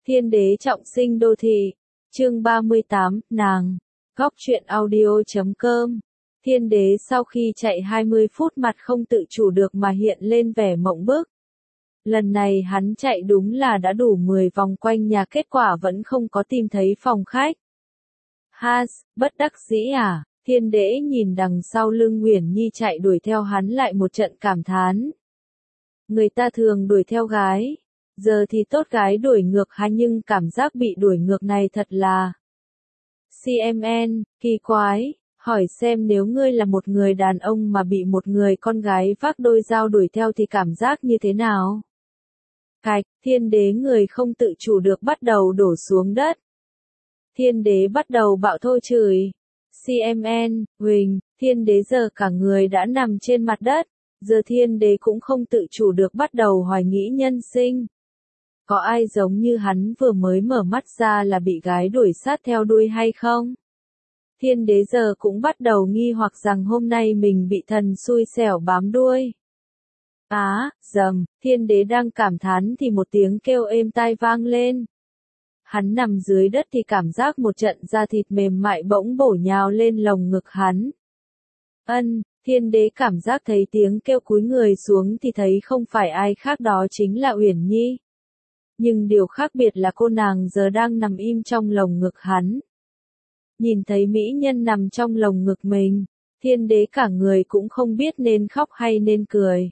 Thiên đế trọng sinh đô thị. Chương 38, nàng. Góc truyện audio.com. Thiên đế sau khi chạy 20 phút mặt không tự chủ được mà hiện lên vẻ mộng bức. Lần này hắn chạy đúng là đã đủ 10 vòng quanh nhà, kết quả vẫn không có tìm thấy phòng khách. Has, bất đắc dĩ à? Thiên đế nhìn đằng sau lưng Uyển Nhi chạy đuổi theo hắn lại một trận cảm thán. Người ta thường đuổi theo gái, giờ thì tốt gái đuổi ngược ha, nhưng cảm giác bị đuổi ngược này thật là CMN, kỳ quái. Hỏi xem nếu ngươi là một người đàn ông mà bị một người con gái vác đôi dao đuổi theo thì cảm giác như thế nào? Cạch, thiên đế người không tự chủ được bắt đầu đổ xuống đất. Thiên đế bắt đầu bạo thô chửi. CMN, Huỳnh, thiên đế giờ cả người đã nằm trên mặt đất. Giờ thiên đế cũng không tự chủ được bắt đầu hoài nghĩ nhân sinh. Có ai giống như hắn vừa mới mở mắt ra là bị gái đuổi sát theo đuôi hay không? Thiên đế giờ cũng bắt đầu nghi hoặc rằng hôm nay mình bị thần xui xẻo bám đuôi. Dầm, thiên đế đang cảm thán thì một tiếng kêu êm tai vang lên. Hắn nằm dưới đất thì cảm giác một trận da thịt mềm mại bỗng bổ nhào lên lồng ngực hắn. Thiên đế cảm giác thấy tiếng kêu, cúi người xuống thì thấy không phải ai khác đó chính là Uyển Nhi. Nhưng điều khác biệt là cô nàng giờ đang nằm im trong lồng ngực hắn. Nhìn thấy mỹ nhân nằm trong lồng ngực mình, thiên đế cả người cũng không biết nên khóc hay nên cười.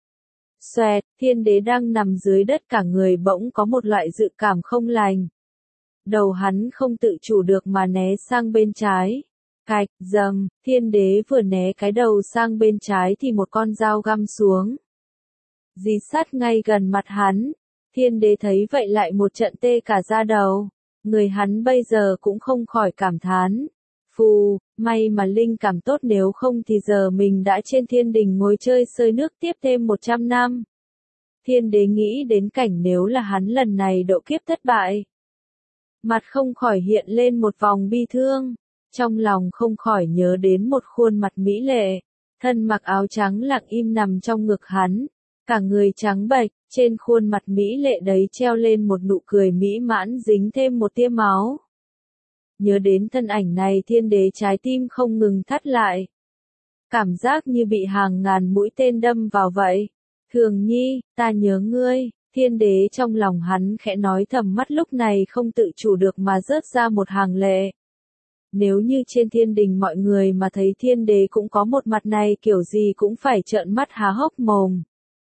Xoẹt, thiên đế đang nằm dưới đất cả người bỗng có một loại dự cảm không lành. Đầu hắn không tự chủ được mà né sang bên trái. Cạch, dầm, thiên đế vừa né cái đầu sang bên trái thì một con dao găm xuống. Dí sát ngay gần mặt hắn. Thiên đế thấy vậy lại một trận tê cả da đầu. Người hắn bây giờ cũng không khỏi cảm thán. Phù, may mà linh cảm tốt, nếu không thì giờ mình đã trên thiên đình ngồi chơi sơi nước tiếp thêm 100 năm. Thiên đế nghĩ đến cảnh nếu là hắn lần này độ kiếp thất bại. Mặt không khỏi hiện lên một vòng bi thương. Trong lòng không khỏi nhớ đến một khuôn mặt mỹ lệ. Thân mặc áo trắng lặng im nằm trong ngực hắn. Cả người trắng bệch, trên khuôn mặt mỹ lệ đấy treo lên một nụ cười mỹ mãn dính thêm một tia máu. Nhớ đến thân ảnh này thiên đế trái tim không ngừng thắt lại. Cảm giác như bị hàng ngàn mũi tên đâm vào vậy. Thường Nhi, ta nhớ ngươi, thiên đế trong lòng hắn khẽ nói thầm, mắt lúc này không tự chủ được mà rớt ra một hàng lệ. Nếu như trên thiên đình mọi người mà thấy thiên đế cũng có một mặt này kiểu gì cũng phải trợn mắt há hốc mồm.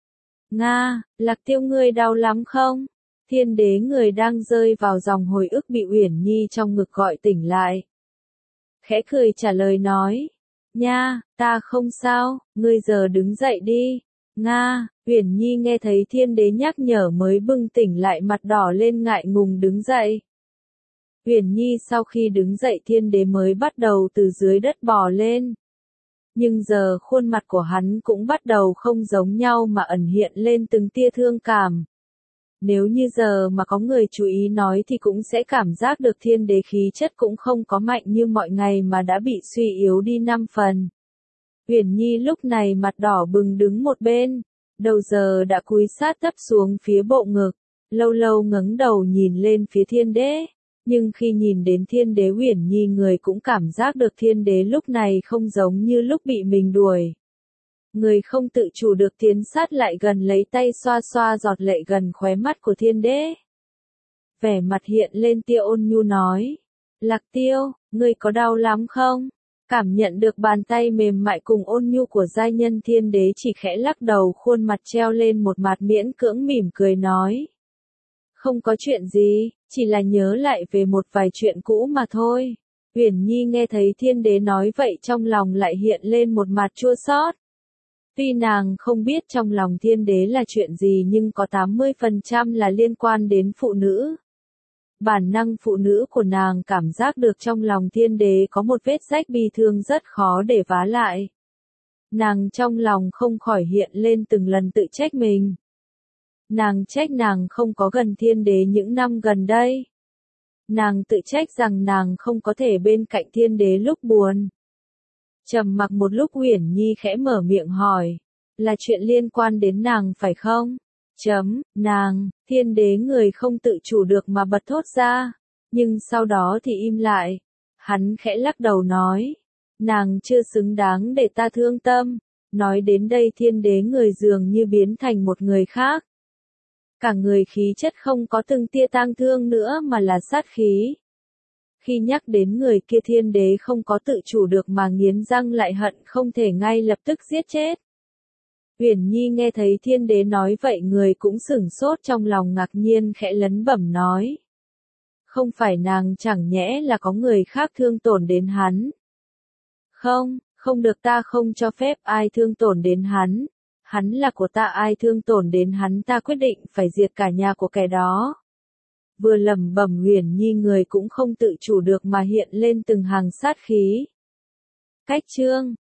Nga, Lạc Tiêu ngươi đau lắm không? Thiên đế người đang rơi vào dòng hồi ức bị Uyển Nhi trong ngực gọi tỉnh lại. Khẽ cười trả lời nói. Nha, ta không sao, ngươi giờ đứng dậy đi. Nga, Uyển Nhi nghe thấy thiên đế nhắc nhở mới bừng tỉnh lại, mặt đỏ lên ngại ngùng đứng dậy. Uyển Nhi sau khi đứng dậy thiên đế mới bắt đầu từ dưới đất bò lên. Nhưng giờ khuôn mặt của hắn cũng bắt đầu không giống nhau mà ẩn hiện lên từng tia thương cảm. Nếu như giờ mà có người chú ý nói thì cũng sẽ cảm giác được thiên đế khí chất cũng không có mạnh như mọi ngày mà đã bị suy yếu đi 5 phần. Uyển Nhi lúc này mặt đỏ bừng đứng một bên, đầu giờ đã cúi sát thấp xuống phía bộ ngực, lâu lâu ngẩng đầu nhìn lên phía thiên đế. Nhưng khi nhìn đến thiên đế Uyển Nhi người cũng cảm giác được thiên đế lúc này không giống như lúc bị mình đuổi. Người không tự chủ được tiến sát lại gần lấy tay xoa xoa giọt lệ gần khóe mắt của thiên đế. Vẻ mặt hiện lên tia ôn nhu nói. Lạc Tiêu, ngươi có đau lắm không? Cảm nhận được bàn tay mềm mại cùng ôn nhu của giai nhân, thiên đế chỉ khẽ lắc đầu, khuôn mặt treo lên một mặt miễn cưỡng mỉm cười nói. Không có chuyện gì, chỉ là nhớ lại về một vài chuyện cũ mà thôi. Uyển Nhi nghe thấy thiên đế nói vậy trong lòng lại hiện lên một mặt chua xót. Tuy nàng không biết trong lòng thiên đế là chuyện gì nhưng có 80% là liên quan đến phụ nữ. Bản năng phụ nữ của nàng cảm giác được trong lòng thiên đế có một vết rách bi thương rất khó để vá lại. Nàng trong lòng không khỏi hiện lên từng lần tự trách mình. Nàng trách nàng không có gần thiên đế những năm gần đây. Nàng tự trách rằng nàng không có thể bên cạnh thiên đế lúc buồn. Trầm mặc một lúc Uyển Nhi khẽ mở miệng hỏi. Là chuyện liên quan đến nàng phải không? Nàng, thiên đế người không tự chủ được mà bật thốt ra, nhưng sau đó thì im lại. Hắn khẽ lắc đầu nói, nàng chưa xứng đáng để ta thương tâm. Nói đến đây thiên đế người dường như biến thành một người khác. Cả người khí chất không có từng tia tang thương nữa mà là sát khí. Khi nhắc đến người kia thiên đế không có tự chủ được mà nghiến răng lại hận không thể ngay lập tức giết chết. Uyển Nhi nghe thấy thiên đế nói vậy người cũng sửng sốt trong lòng ngạc nhiên khẽ lấn bẩm nói. Không phải nàng chẳng nhẽ là có người khác thương tổn đến hắn. Không, không được, ta không cho phép ai thương tổn đến hắn. Hắn là của ta, ai thương tổn đến hắn ta quyết định phải diệt cả nhà của kẻ đó. Vừa lẩm bẩm Uyển Nhi người cũng không tự chủ được mà hiện lên từng hàng sát khí. Cách chương